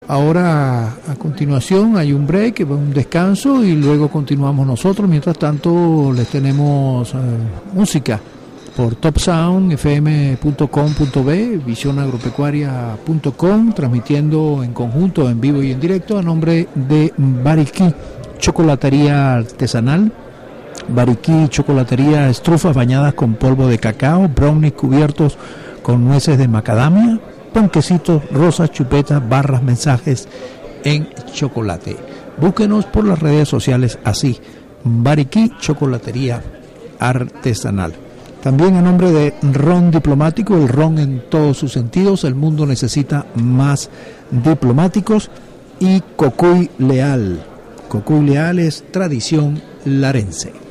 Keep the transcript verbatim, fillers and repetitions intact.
Ahora, a continuación, hay un break, un descanso y luego continuamos nosotros. Mientras tanto, les tenemos eh, música por top sound f m punto com punto b, visión agropecuaria punto com, transmitiendo en conjunto, en vivo y en directo, a nombre de Bariquí, chocolatería artesanal. Bariquí, chocolatería, estrufas bañadas con polvo de cacao, brownies cubiertos con nueces de macadamia, ponquecitos, rosas, chupetas, barras, mensajes en chocolate. Búsquenos por las redes sociales así, Bariquí, chocolatería artesanal. También a nombre de Ron Diplomático, el ron en todos sus sentidos, el mundo necesita más diplomáticos. Y Cocuy Leal, Cocuy Leal es tradición larense.